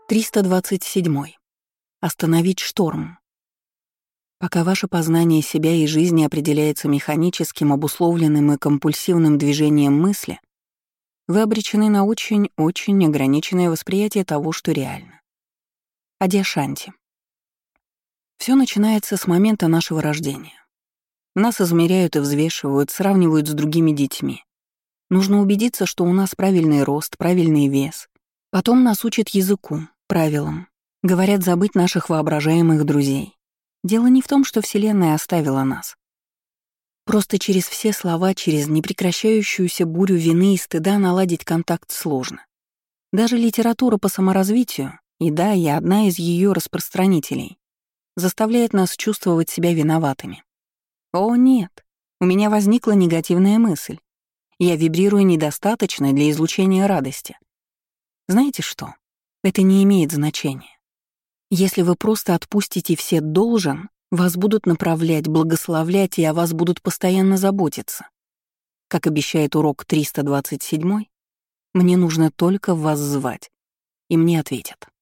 327. Остановить шторм. Пока ваше познание себя и жизни определяется механическим, обусловленным и компульсивным движением мысли, вы обречены на очень-очень ограниченное восприятие того, что реально. Адьяшанти. Все начинается с момента нашего рождения. Нас измеряют и взвешивают, сравнивают с другими детьми. Нужно убедиться, что у нас правильный рост, правильный вес. Потом нас учат языку, правилам. Говорят забыть наших воображаемых друзей. Дело не в том, что Вселенная оставила нас. Просто через все слова, через непрекращающуюся бурю вины и стыда наладить контакт сложно. Даже литература по саморазвитию, и да, я одна из ее распространителей, заставляет нас чувствовать себя виноватыми. О нет, у меня возникла негативная мысль. Я вибрирую недостаточно для излучения радости. Знаете что? Это не имеет значения. Если вы просто отпустите все «должен», вас будут направлять, благословлять и о вас будут постоянно заботиться. Как обещает урок 327, мне нужно только вас звать, и мне ответят.